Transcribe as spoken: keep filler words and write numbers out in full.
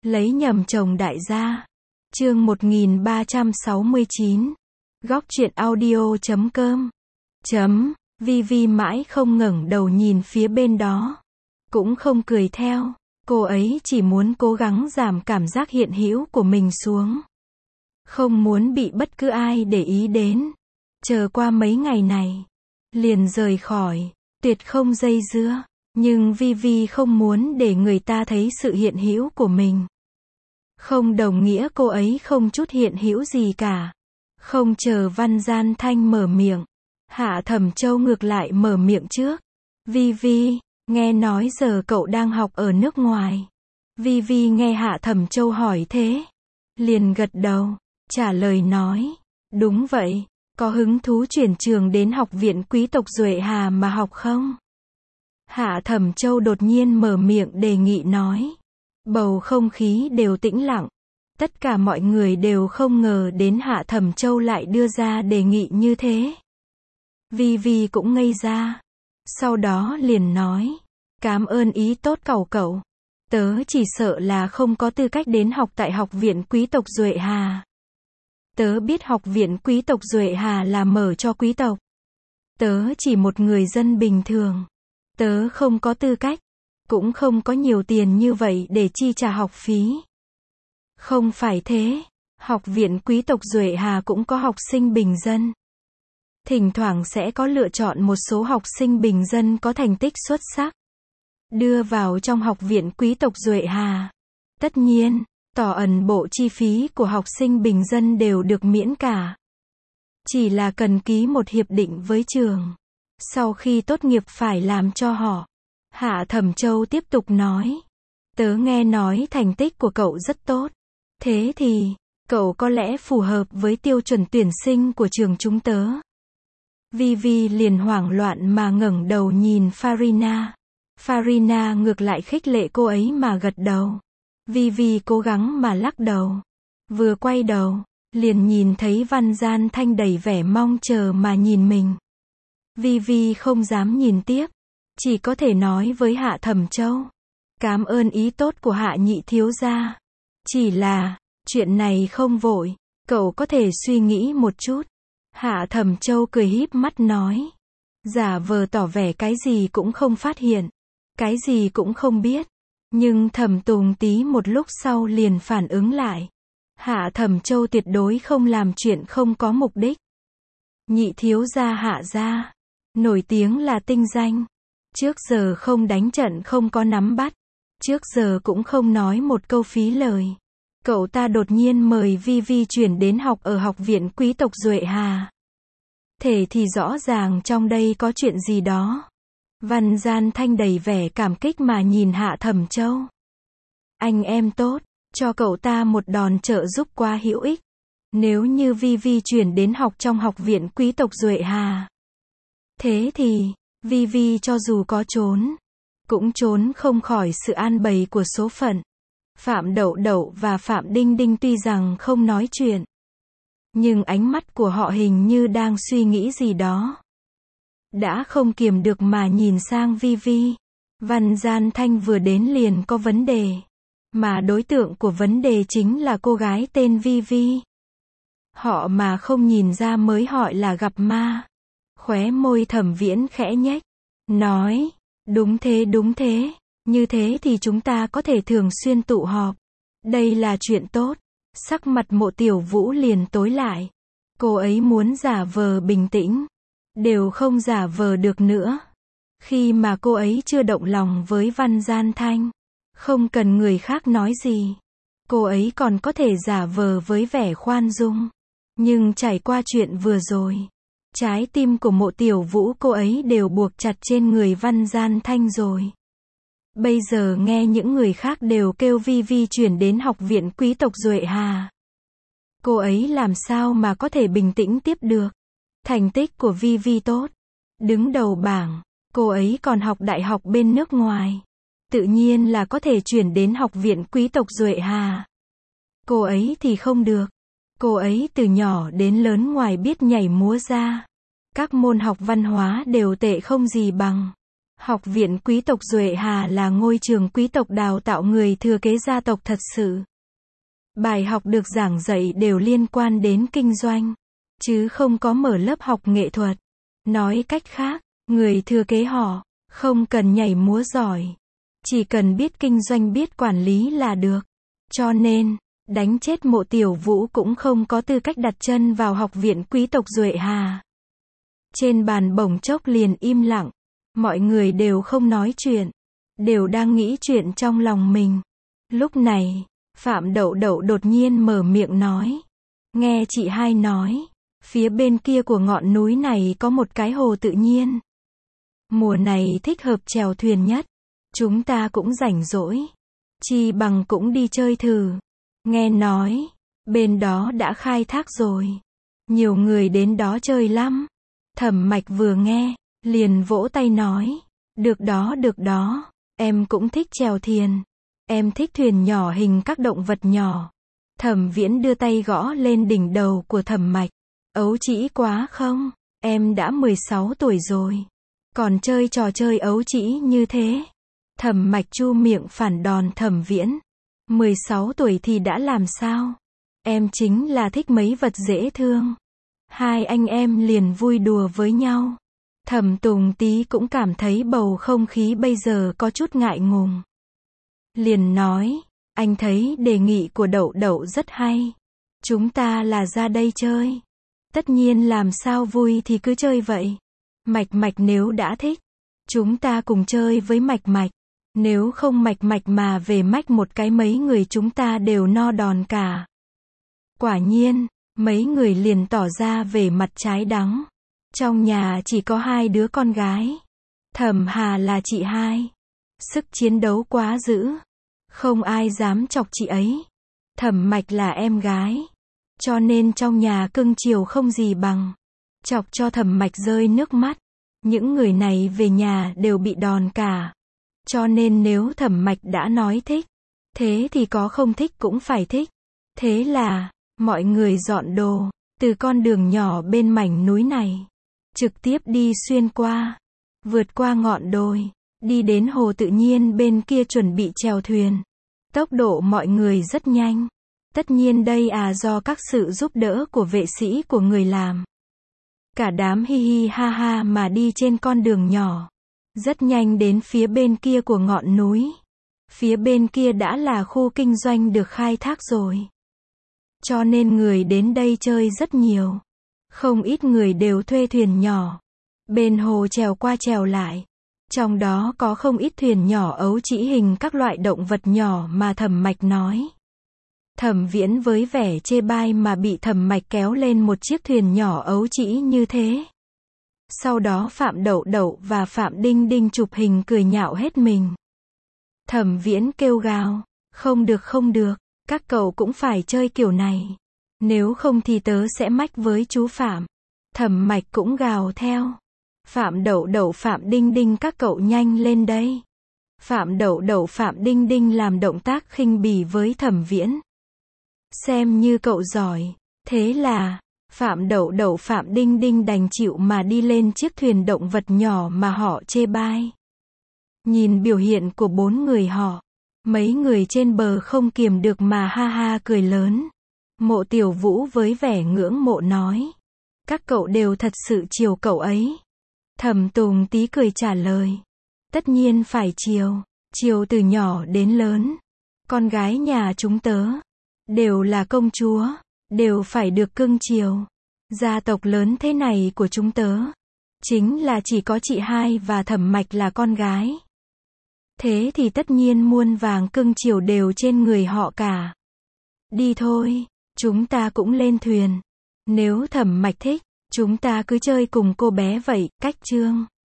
Lấy nhầm chồng đại gia. Chương một nghìn ba trăm sáu mươi chín. Góc truyện audio chấm com. Chấm. Vi Vi mãi không ngẩng đầu nhìn phía bên đó. Cũng không cười theo. Cô ấy chỉ muốn cố gắng giảm cảm giác hiện hữu của mình xuống. Không muốn bị bất cứ ai để ý đến. Chờ qua mấy ngày này. Liền rời khỏi. Tuyệt không dây dưa. Nhưng Vi Vi không muốn để người ta thấy sự hiện hữu của mình. Không đồng nghĩa cô ấy không chút hiện hữu gì cả. Không chờ Văn Gian Thanh mở miệng. Hạ Thẩm Châu ngược lại mở miệng trước. Vi Vi, nghe nói giờ cậu đang học ở nước ngoài. Vi Vi nghe Hạ Thẩm Châu hỏi thế. Liền gật đầu, trả lời nói. Đúng vậy, có hứng thú chuyển trường đến học viện quý tộc Duệ Hà mà học không? Hạ Thẩm Châu đột nhiên mở miệng đề nghị nói. Bầu không khí đều tĩnh lặng. Tất cả mọi người đều không ngờ đến Hạ Thẩm Châu lại đưa ra đề nghị như thế. Vi Vi cũng ngây ra. Sau đó liền nói. Cảm ơn ý tốt cậu cậu. Tớ chỉ sợ là không có tư cách đến học tại học viện quý tộc Duệ Hà. Tớ biết học viện quý tộc Duệ Hà là mở cho quý tộc. Tớ chỉ một người dân bình thường. Tớ không có tư cách. Cũng không có nhiều tiền như vậy để chi trả học phí. Không phải thế. Học viện quý tộc Duệ Hà cũng có học sinh bình dân. Thỉnh thoảng sẽ có lựa chọn một số học sinh bình dân có thành tích xuất sắc. Đưa vào trong học viện quý tộc Duệ Hà. Tất nhiên, tỏ ẩn bộ chi phí của học sinh bình dân đều được miễn cả. Chỉ là cần ký một hiệp định với trường. Sau khi tốt nghiệp phải làm cho họ. Hạ Thẩm Châu tiếp tục nói. Tớ nghe nói thành tích của cậu rất tốt. Thế thì, cậu có lẽ phù hợp với tiêu chuẩn tuyển sinh của trường chúng tớ. Vi Vi liền hoảng loạn mà ngẩng đầu nhìn Farina. Farina ngược lại khích lệ cô ấy mà gật đầu. Vi Vi cố gắng mà lắc đầu. Vừa quay đầu, liền nhìn thấy Văn Gian Thanh đầy vẻ mong chờ mà nhìn mình. Vi Vi không dám nhìn tiếp. Chỉ có thể nói với Hạ Thẩm Châu. Cảm ơn ý tốt của Hạ nhị thiếu gia. Chỉ là, chuyện này không vội. Cậu có thể suy nghĩ một chút. Hạ Thẩm Châu cười híp mắt nói. Giả vờ tỏ vẻ cái gì cũng không phát hiện. Cái gì cũng không biết. Nhưng Thẩm Tùng tí một lúc sau liền phản ứng lại. Hạ Thẩm Châu tuyệt đối không làm chuyện không có mục đích. Nhị thiếu gia Hạ gia. Nổi tiếng là tinh danh. Trước giờ không đánh trận không có nắm bắt. Trước giờ cũng không nói một câu phí lời. Cậu ta đột nhiên mời Vi Vi chuyển đến học ở học viện quý tộc Duệ Hà. Thế thì rõ ràng trong đây có chuyện gì đó. Văn Gian Thanh đầy vẻ cảm kích mà nhìn Hạ Thẩm Châu. Anh em tốt, cho cậu ta một đòn trợ giúp quá hữu ích. Nếu như Vi Vi chuyển đến học trong học viện quý tộc Duệ Hà. Thế thì, Vi Vi cho dù có trốn, cũng trốn không khỏi sự an bày của số phận. Phạm Đậu Đậu và Phạm Đinh Đinh tuy rằng không nói chuyện, nhưng ánh mắt của họ hình như đang suy nghĩ gì đó. Đã không kiềm được mà nhìn sang Vi Vi. Văn Gian Thanh vừa đến liền có vấn đề. Mà đối tượng của vấn đề chính là cô gái tên Vi Vi. Họ mà không nhìn ra mới hỏi là gặp ma. Khóe môi Thẩm Viễn khẽ nhếch. Nói, đúng thế đúng thế. Như thế thì chúng ta có thể thường xuyên tụ họp. Đây là chuyện tốt. Sắc mặt Mộ Tiểu Vũ liền tối lại. Cô ấy muốn giả vờ bình tĩnh. Đều không giả vờ được nữa. Khi mà cô ấy chưa động lòng với Văn Gian Thanh. Không cần người khác nói gì. Cô ấy còn có thể giả vờ với vẻ khoan dung. Nhưng trải qua chuyện vừa rồi. Trái tim của Mộ Tiểu Vũ cô ấy đều buộc chặt trên người Văn Gian Thanh rồi. Bây giờ nghe những người khác đều kêu Vi Vi chuyển đến học viện quý tộc Duệ Hà. Cô ấy làm sao mà có thể bình tĩnh tiếp được. Thành tích của Vi Vi tốt. Đứng đầu bảng. Cô ấy còn học đại học bên nước ngoài. Tự nhiên là có thể chuyển đến học viện quý tộc Duệ Hà. Cô ấy thì không được. Cô ấy từ nhỏ đến lớn ngoài biết nhảy múa ra. Các môn học văn hóa đều tệ không gì bằng. Học viện quý tộc Duệ Hà là ngôi trường quý tộc đào tạo người thừa kế gia tộc thật sự. Bài học được giảng dạy đều liên quan đến kinh doanh, chứ không có mở lớp học nghệ thuật. Nói cách khác, người thừa kế họ không cần nhảy múa giỏi, chỉ cần biết kinh doanh, biết quản lý là được. Cho nên, đánh chết Mộ Tiểu Vũ cũng không có tư cách đặt chân vào học viện quý tộc Duệ Hà. Trên bàn bỗng chốc liền im lặng, mọi người đều không nói chuyện, đều đang nghĩ chuyện trong lòng mình. Lúc này, Phạm Đậu Đậu đột nhiên mở miệng nói. Nghe chị hai nói, phía bên kia của ngọn núi này có một cái hồ tự nhiên. Mùa này thích hợp chèo thuyền nhất. Chúng ta cũng rảnh rỗi, chi bằng cũng đi chơi thử. Nghe nói, bên đó đã khai thác rồi. Nhiều người đến đó chơi lắm. Thẩm Mạch vừa nghe, liền vỗ tay nói. Được đó, được đó, em cũng thích chèo thuyền. Em thích thuyền nhỏ hình các động vật nhỏ. Thẩm Viễn đưa tay gõ lên đỉnh đầu của Thẩm Mạch. Ấu trĩ quá không? Em đã mười sáu tuổi rồi, còn chơi trò chơi ấu trĩ như thế. Thẩm Mạch chu miệng phản đòn Thẩm Viễn. mười sáu tuổi thì đã làm sao? Em chính là thích mấy vật dễ thương. Hai anh em liền vui đùa với nhau. Thẩm Tùng Tý cũng cảm thấy bầu không khí bây giờ có chút ngại ngùng. Liền nói, anh thấy đề nghị của Đậu Đậu rất hay. Chúng ta là ra đây chơi. Tất nhiên làm sao vui thì cứ chơi vậy. Mạch Mạch nếu đã thích, chúng ta cùng chơi với Mạch Mạch. Nếu không Mạch Mạch mà về mách một cái mấy người chúng ta đều no đòn cả. Quả nhiên, mấy người liền tỏ ra vẻ mặt trái đắng. Trong nhà chỉ có hai đứa con gái. Thẩm Hà là chị hai. Sức chiến đấu quá dữ. Không ai dám chọc chị ấy. Thẩm Mạch là em gái. Cho nên trong nhà cưng chiều không gì bằng. Chọc cho Thẩm Mạch rơi nước mắt. Những người này về nhà đều bị đòn cả. Cho nên nếu Thẩm Mạch đã nói thích, thế thì có không thích cũng phải thích. Thế là, mọi người dọn đồ, từ con đường nhỏ bên mảnh núi này, trực tiếp đi xuyên qua, vượt qua ngọn đồi, đi đến hồ tự nhiên bên kia chuẩn bị chèo thuyền. Tốc độ mọi người rất nhanh. Tất nhiên đây à do các sự giúp đỡ của vệ sĩ của người làm. Cả đám hi hi ha ha mà đi trên con đường nhỏ. Rất nhanh đến phía bên kia của ngọn núi. Phía bên kia đã là khu kinh doanh được khai thác rồi. Cho nên người đến đây chơi rất nhiều. Không ít người đều thuê thuyền nhỏ. Bên hồ chèo qua chèo lại. Trong đó có không ít thuyền nhỏ ấu trĩ hình các loại động vật nhỏ mà Thẩm Mạch nói. Thẩm Viễn với vẻ chê bai mà bị Thẩm Mạch kéo lên một chiếc thuyền nhỏ ấu trĩ như thế. Sau đó Phạm Đậu Đậu và Phạm Đinh Đinh chụp hình cười nhạo hết mình. Thẩm Viễn kêu gào, không được không được, các cậu cũng phải chơi kiểu này. Nếu không thì tớ sẽ mách với chú Phạm. Thẩm Mạch cũng gào theo. Phạm Đậu Đậu Phạm Đinh Đinh các cậu nhanh lên đây. Phạm Đậu Đậu Phạm Đinh Đinh làm động tác khinh bỉ với Thẩm Viễn. Xem như cậu giỏi. Thế là, Phạm Đậu Đậu Phạm Đinh Đinh đành chịu mà đi lên chiếc thuyền động vật nhỏ mà họ chê bai. Nhìn biểu hiện của bốn người họ, mấy người trên bờ không kiềm được mà ha ha cười lớn. Mộ Tiểu Vũ với vẻ ngưỡng mộ nói. Các cậu đều thật sự chiều cậu ấy. Thẩm Tùng Tý cười trả lời. Tất nhiên phải chiều, chiều từ nhỏ đến lớn. Con gái nhà chúng tớ, đều là công chúa, đều phải được cưng chiều. Gia tộc lớn thế này của chúng tớ, chính là chỉ có chị hai và Thẩm Mạch là con gái. Thế thì tất nhiên muôn vàng cưng chiều đều trên người họ cả. Đi thôi, chúng ta cũng lên thuyền. Nếu Thẩm Mạch thích, chúng ta cứ chơi cùng cô bé vậy, cách chương.